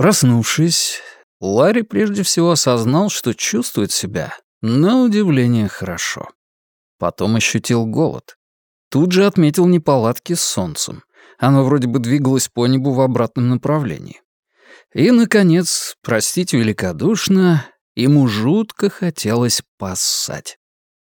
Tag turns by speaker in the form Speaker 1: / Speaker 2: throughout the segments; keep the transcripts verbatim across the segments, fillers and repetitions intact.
Speaker 1: Проснувшись, Ларри прежде всего осознал, что чувствует себя на удивление хорошо. Потом ощутил голод. Тут же отметил неполадки с солнцем. Оно вроде бы двигалось по небу в обратном направлении. И, наконец, простите великодушно, ему жутко хотелось поссать.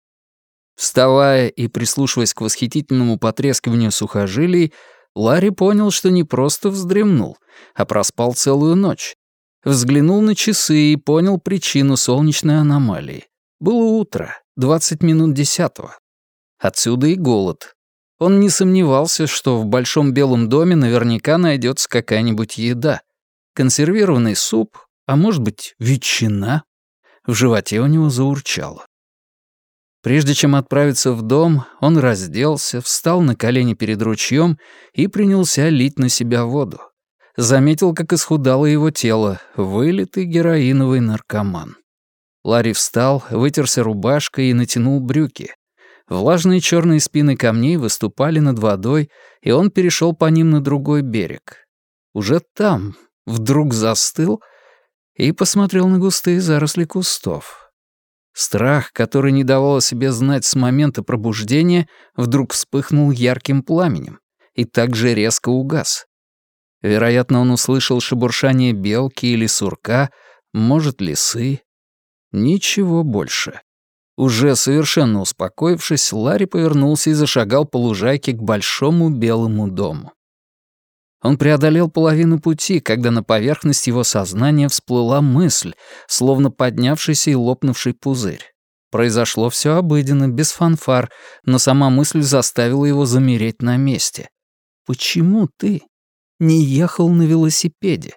Speaker 1: Вставая и прислушиваясь к восхитительному потрескиванию сухожилий, Ларри понял, что не просто вздремнул, а проспал целую ночь. Взглянул на часы и понял причину солнечной аномалии. Было утро, двадцать минут десятого. Отсюда и голод. Он не сомневался, что в большом белом доме наверняка найдется какая-нибудь еда. Консервированный суп, а может быть, ветчина. В животе у него заурчало. Прежде чем отправиться в дом, он разделся, встал на колени перед ручьем и принялся лить на себя воду. Заметил, как исхудало его тело, вылитый героиновый наркоман. Ларри встал, вытерся рубашкой и натянул брюки. Влажные черные спины камней выступали над водой, и он перешел по ним на другой берег. Уже там вдруг застыл и посмотрел на густые заросли кустов. Страх, который не давал о себе знать с момента пробуждения, вдруг вспыхнул ярким пламенем и также резко угас. Вероятно, он услышал шебуршание белки или сурка, может, лисы. Ничего больше. Уже совершенно успокоившись, Ларри повернулся и зашагал по лужайке к большому белому дому. Он преодолел половину пути, когда на поверхность его сознания всплыла мысль, словно поднявшийся и лопнувший пузырь. Произошло все обыденно, без фанфар, но сама мысль заставила его замереть на месте. «Почему ты не ехал на велосипеде?»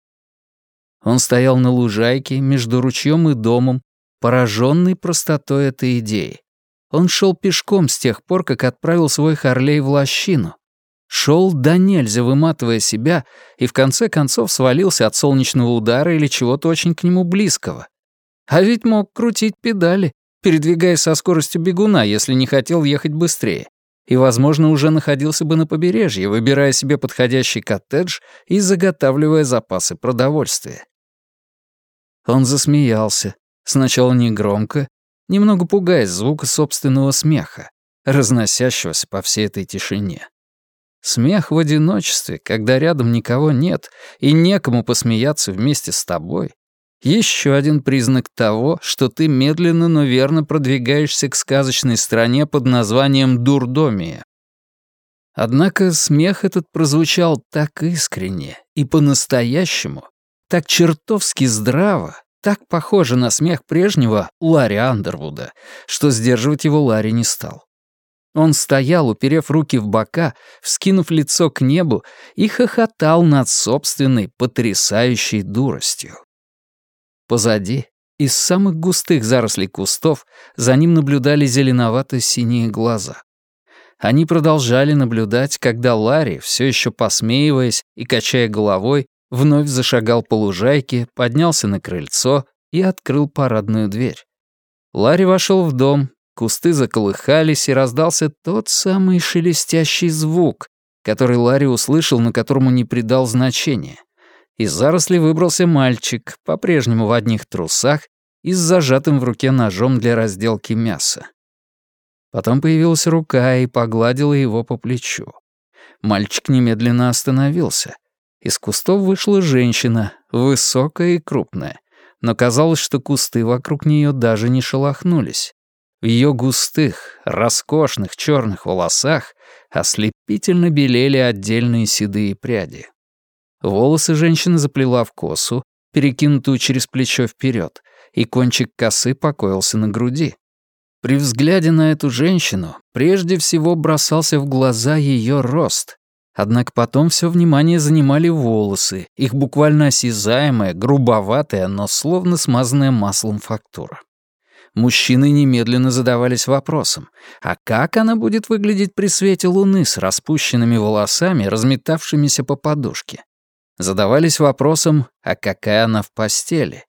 Speaker 1: Он стоял на лужайке между ручьем и домом, пораженный простотой этой идеи. Он шел пешком с тех пор, как отправил свой Харлей в лощину. Шел до нельзя, выматывая себя, и в конце концов свалился от солнечного удара или чего-то очень к нему близкого. А ведь мог крутить педали, передвигаясь со скоростью бегуна, если не хотел ехать быстрее, и, возможно, уже находился бы на побережье, выбирая себе подходящий коттедж и заготавливая запасы продовольствия. Он засмеялся, сначала негромко, немного пугаясь звука собственного смеха, разносящегося по всей этой тишине. Смех в одиночестве, когда рядом никого нет и некому посмеяться вместе с тобой, еще один признак того, что ты медленно, но верно продвигаешься к сказочной стране под названием Дурдомия. Однако смех этот прозвучал так искренне и по-настоящему, так чертовски здраво, так похоже на смех прежнего Ларри Андервуда, что сдерживать его Ларри не стал. Он стоял, уперев руки в бока, вскинув лицо к небу и хохотал над собственной потрясающей дуростью. Позади, из самых густых зарослей кустов, за ним наблюдали зеленовато-синие глаза. Они продолжали наблюдать, когда Ларри, все еще посмеиваясь и качая головой, вновь зашагал по лужайке, поднялся на крыльцо и открыл парадную дверь. Ларри вошел в дом. Кусты заколыхались, и раздался тот самый шелестящий звук, который Ларри услышал, но которому не придал значения. Из зарослей выбрался мальчик, по-прежнему в одних трусах и с зажатым в руке ножом для разделки мяса. Потом появилась рука и погладила его по плечу. Мальчик немедленно остановился. Из кустов вышла женщина, высокая и крупная, но казалось, что кусты вокруг нее даже не шелохнулись. В ее густых, роскошных черных волосах ослепительно белели отдельные седые пряди. Волосы женщины заплела в косу, перекинутую через плечо вперед, и кончик косы покоился на груди. При взгляде на эту женщину прежде всего бросался в глаза ее рост, однако потом все внимание занимали волосы, их буквально осязаемая, грубоватая, но словно смазанная маслом фактура. Мужчины немедленно задавались вопросом, а как она будет выглядеть при свете луны с распущенными волосами, разметавшимися по подушке? Задавались вопросом, а какая она в постели?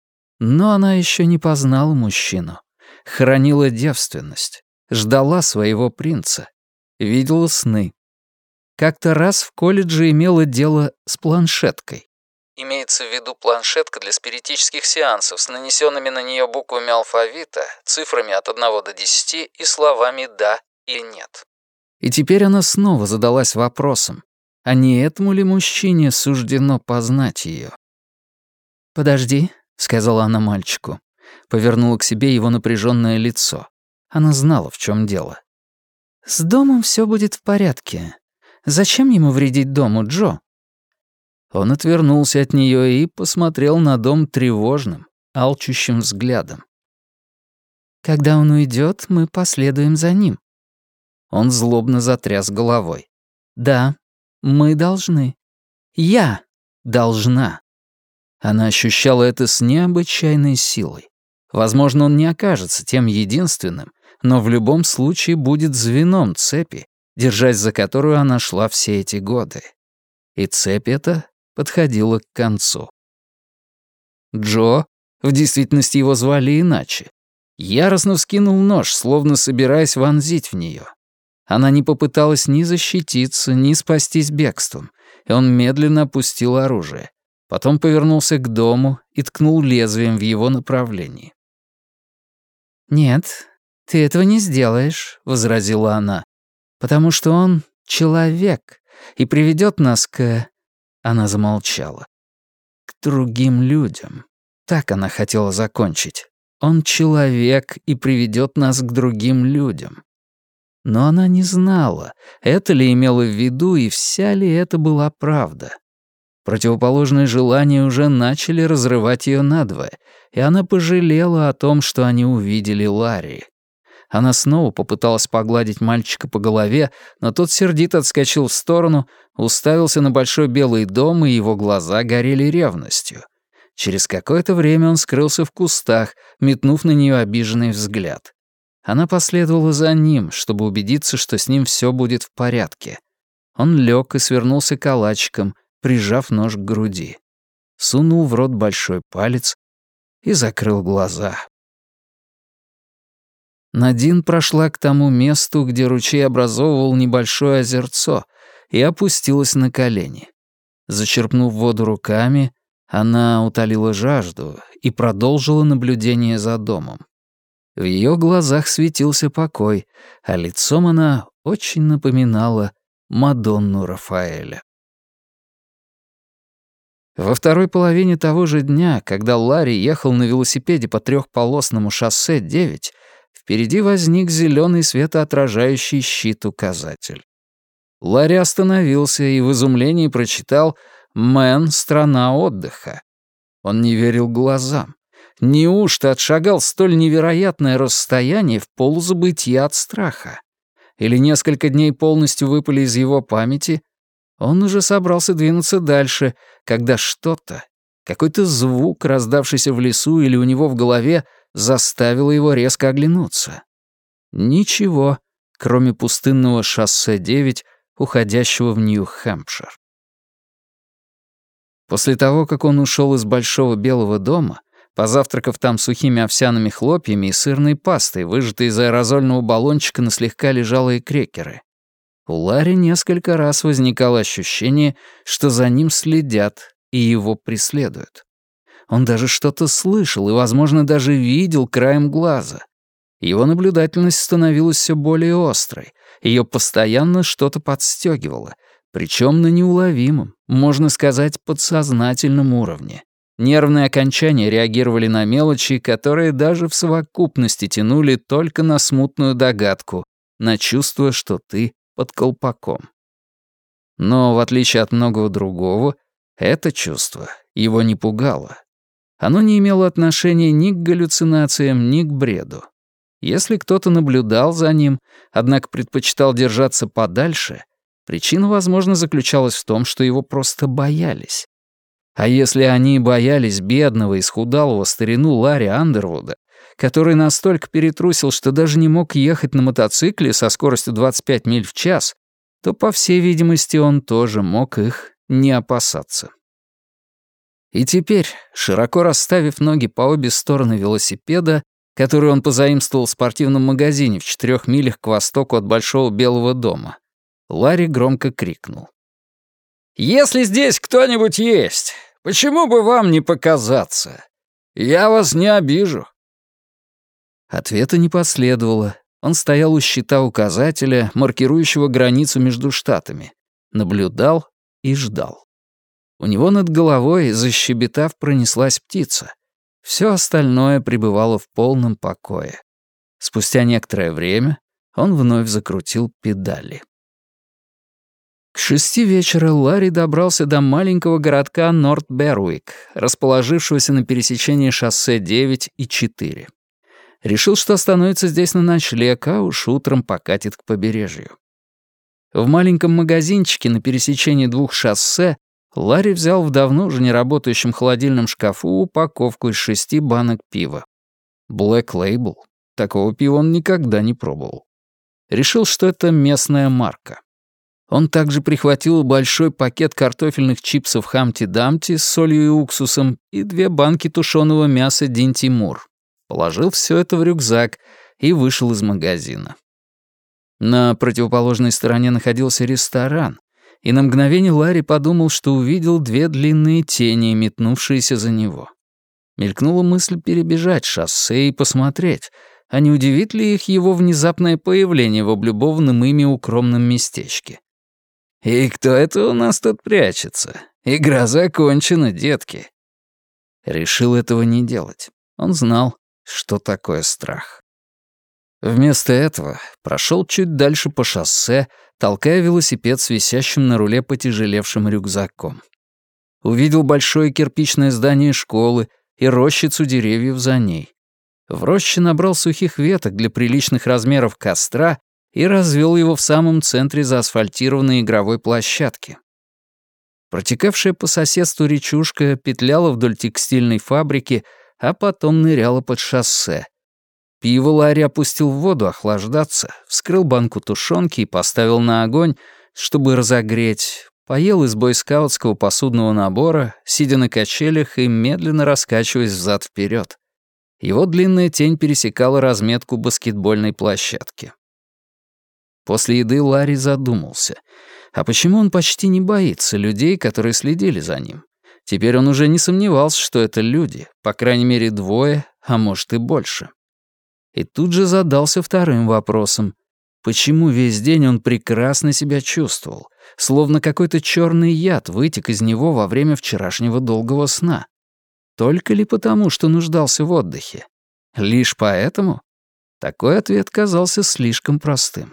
Speaker 1: Но она еще не познала мужчину, хранила девственность, ждала своего принца, видела сны. Как-то раз в колледже имела дело с планшеткой. Имеется в виду планшетка для спиритических сеансов с нанесенными на нее буквами алфавита, цифрами от одного до десяти и словами «да» или «нет». И теперь она снова задалась вопросом, а не этому ли мужчине суждено познать ее? «Подожди», — сказала она мальчику. Повернула к себе его напряженное лицо. Она знала, в чем дело. «С домом все будет в порядке. Зачем ему вредить дому, Джо?» Он отвернулся от нее и посмотрел на дом тревожным, алчущим взглядом. «Когда он уйдет, мы последуем за ним». Он злобно затряс головой. «Да, мы должны. Я должна». Она ощущала это с необычайной силой. Возможно, он не окажется тем единственным, но в любом случае будет звеном цепи, держась за которую она шла все эти годы. И цепь эта подходила к концу. Джо, в действительности его звали иначе, яростно вскинул нож, словно собираясь вонзить в нее. Она не попыталась ни защититься, ни спастись бегством, и он медленно опустил оружие. Потом повернулся к дому и ткнул лезвием в его направлении. «Нет, ты этого не сделаешь», — возразила она, «потому что он человек и приведет нас к...» Она замолчала. «К другим людям». Так она хотела закончить. «Он человек и приведет нас к другим людям». Но она не знала, это ли имела в виду и вся ли это была правда. Противоположные желания уже начали разрывать ее надвое, и она пожалела о том, что они увидели Ларри. Она снова попыталась погладить мальчика по голове, но тот сердито отскочил в сторону, уставился на большой белый дом, и его глаза горели ревностью. Через какое-то время он скрылся в кустах, метнув на нее обиженный взгляд. Она последовала за ним, чтобы убедиться, что с ним все будет в порядке. Он лег и свернулся калачиком, прижав нож к груди. Сунул в рот большой палец и закрыл глаза. Надин прошла к тому месту, где ручей образовывал небольшое озерцо, и опустилась на колени. Зачерпнув воду руками, она утолила жажду и продолжила наблюдение за домом. В ее глазах светился покой, а лицом она очень напоминала Мадонну Рафаэля. Во второй половине того же дня, когда Ларри ехал на велосипеде по трехполосному шоссе девять, впереди возник зеленый светоотражающий щит-указатель. Ларри остановился и в изумлении прочитал «Мэн, страна отдыха». Он не верил глазам. Неужто отшагал столь невероятное расстояние в полузабытье от страха? Или несколько дней полностью выпали из его памяти? Он уже собрался двинуться дальше, когда что-то, какой-то звук, раздавшийся в лесу или у него в голове, заставило его резко оглянуться. Ничего, кроме пустынного шоссе девять, уходящего в Нью-Хэмпшир. После того, как он ушел из большого белого дома, позавтракав там сухими овсяными хлопьями и сырной пастой, выжатой из аэрозольного баллончика на слегка лежалые крекеры, у Ларри несколько раз возникало ощущение, что за ним следят и его преследуют. Он даже что-то слышал и, возможно, даже видел краем глаза. Его наблюдательность становилась все более острой, ее постоянно что-то подстегивало, причем на неуловимом, можно сказать, подсознательном уровне. Нервные окончания реагировали на мелочи, которые даже в совокупности тянули только на смутную догадку, на чувство, что ты под колпаком. Но, в отличие от многого другого, это чувство его не пугало. Оно не имело отношения ни к галлюцинациям, ни к бреду. Если кто-то наблюдал за ним, однако предпочитал держаться подальше, причина, возможно, заключалась в том, что его просто боялись. А если они боялись бедного, исхудалого старину Ларри Андервуда, который настолько перетрусил, что даже не мог ехать на мотоцикле со скоростью двадцать пять миль в час, то, по всей видимости, он тоже мог их не опасаться. И теперь, широко расставив ноги по обе стороны велосипеда, который он позаимствовал в спортивном магазине в четырех милях к востоку от Большого Белого дома, Ларри громко крикнул. «Если здесь кто-нибудь есть, Почему бы вам не показаться? Я вас не обижу». Ответа не последовало. Он стоял у щита указателя, маркирующего границу между штатами, наблюдал и ждал. У него над головой, защебетав, пронеслась птица. Все остальное пребывало в полном покое. Спустя некоторое время он вновь закрутил педали. К шести вечера Ларри добрался до маленького городка Норт-Беруик, расположившегося на пересечении шоссе девять и четыре. Решил, что остановится здесь на ночлег, а уж утром покатит к побережью. В маленьком магазинчике на пересечении двух шоссе Ларри взял в давно уже не работающем холодильном шкафу упаковку из шести банок пива. Black Label. Такого пива он никогда не пробовал. Решил, что это местная марка. Он также прихватил большой пакет картофельных чипсов Хамти-Дамти с солью и уксусом и две банки тушеного мяса Дин-Тимур. Положил все это в рюкзак и вышел из магазина. На противоположной стороне находился ресторан, и на мгновение Ларри подумал, что увидел две длинные тени, метнувшиеся за него. Мелькнула мысль перебежать шоссе и посмотреть, а не удивит ли их его внезапное появление в облюбованном ими укромном местечке. «И кто это у нас тут прячется? Игра закончена, детки». Решил этого не делать. Он знал, что такое страх. Вместо этого прошел чуть дальше по шоссе, толкая велосипед с висящим на руле потяжелевшим рюкзаком. Увидел большое кирпичное здание школы и рощицу деревьев за ней. В роще набрал сухих веток для приличных размеров костра и развел его в самом центре заасфальтированной игровой площадки. Протекавшая по соседству речушка петляла вдоль текстильной фабрики, а потом ныряла под шоссе. Пиво Ларри опустил в воду охлаждаться, вскрыл банку тушенки и поставил на огонь, чтобы разогреть. Поел из бойскаутского посудного набора, сидя на качелях и медленно раскачиваясь взад-вперед. Его длинная тень пересекала разметку баскетбольной площадки. После еды Ларри задумался. А почему он почти не боится людей, которые следили за ним? Теперь он уже не сомневался, что это люди, по крайней мере двое, а может и больше. И тут же задался вторым вопросом. Почему весь день он прекрасно себя чувствовал, словно какой-то черный яд вытек из него во время вчерашнего долгого сна? Только ли потому, что нуждался в отдыхе? Лишь поэтому? Такой ответ казался слишком простым.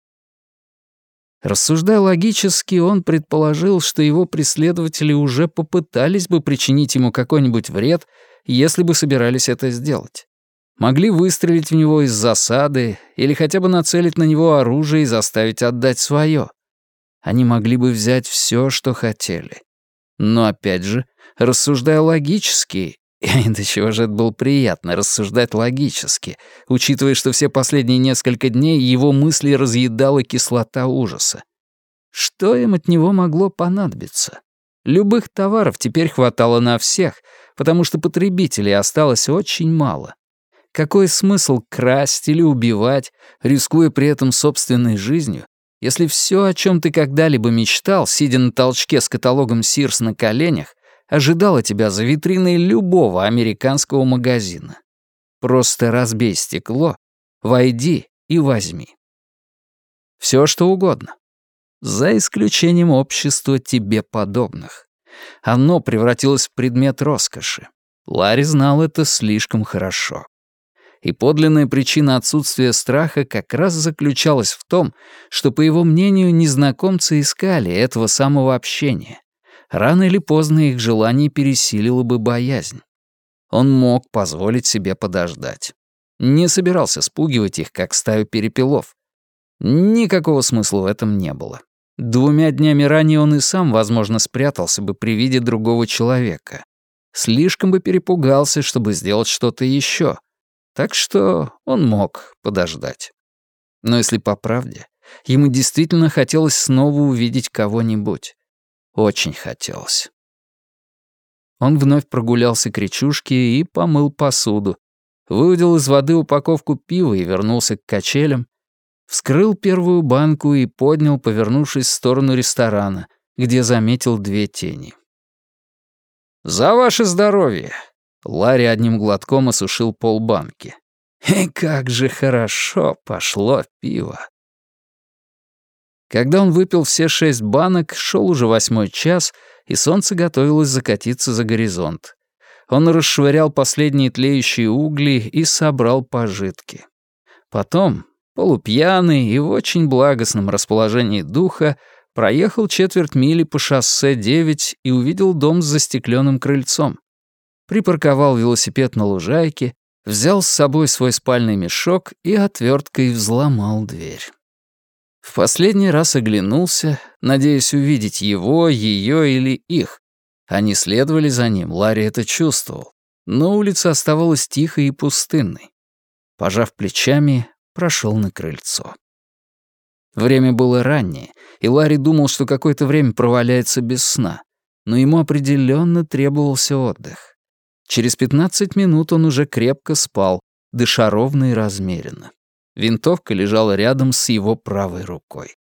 Speaker 1: Рассуждая логически, он предположил, что его преследователи уже попытались бы причинить ему какой-нибудь вред, если бы собирались это сделать. Могли выстрелить в него из засады или хотя бы нацелить на него оружие и заставить отдать свое. Они могли бы взять все, что хотели. Но опять же, рассуждая логически, и до чего же это было приятно рассуждать логически, учитывая, что все последние несколько дней его мысли разъедала кислота ужаса. Что им от него могло понадобиться? Любых товаров теперь хватало на всех, потому что потребителей осталось очень мало. Какой смысл красть или убивать, рискуя при этом собственной жизнью, если все, о чем ты когда-либо мечтал, сидя на толчке с каталогом Sears на коленях, ожидало тебя за витриной любого американского магазина? Просто разбей стекло, войди и возьми. Все что угодно. За исключением общества тебе подобных. Оно превратилось в предмет роскоши. Ларри знал это слишком хорошо. И подлинная причина отсутствия страха как раз заключалась в том, что, по его мнению, незнакомцы искали этого самого общения. Рано или поздно их желание пересилило бы боязнь. Он мог позволить себе подождать. Не собирался спугивать их, как стаю перепелов. Никакого смысла в этом не было. Двумя днями ранее он и сам, возможно, спрятался бы при виде другого человека. Слишком бы перепугался, чтобы сделать что-то еще. Так что он мог подождать. Но если по правде, ему действительно хотелось снова увидеть кого-нибудь. Очень хотелось. Он вновь прогулялся к речушке и помыл посуду, выудил из воды упаковку пива и вернулся к качелям, вскрыл первую банку и поднял, повернувшись в сторону ресторана, где заметил две тени. «За ваше здоровье!» Ларри одним глотком осушил полбанки. И как же хорошо пошло пиво. Когда он выпил все шесть банок, шел уже восьмой час, и солнце готовилось закатиться за горизонт. Он расшвырял последние тлеющие угли и собрал пожитки. Потом, полупьяный и в очень благостном расположении духа, проехал четверть мили по шоссе девять и увидел дом с застекленным крыльцом. Припарковал велосипед на лужайке, взял с собой свой спальный мешок и отверткой взломал дверь. В последний раз оглянулся, надеясь увидеть его, ее или их. Они следовали за ним, Ларри это чувствовал. Но улица оставалась тихой и пустынной. Пожав плечами, прошел на крыльцо. Время было раннее, и Ларри думал, что какое-то время проваляется без сна. Но ему определенно требовался отдых. Через пятнадцать минут он уже крепко спал, дыша ровно и размеренно. Винтовка лежала рядом с его правой рукой.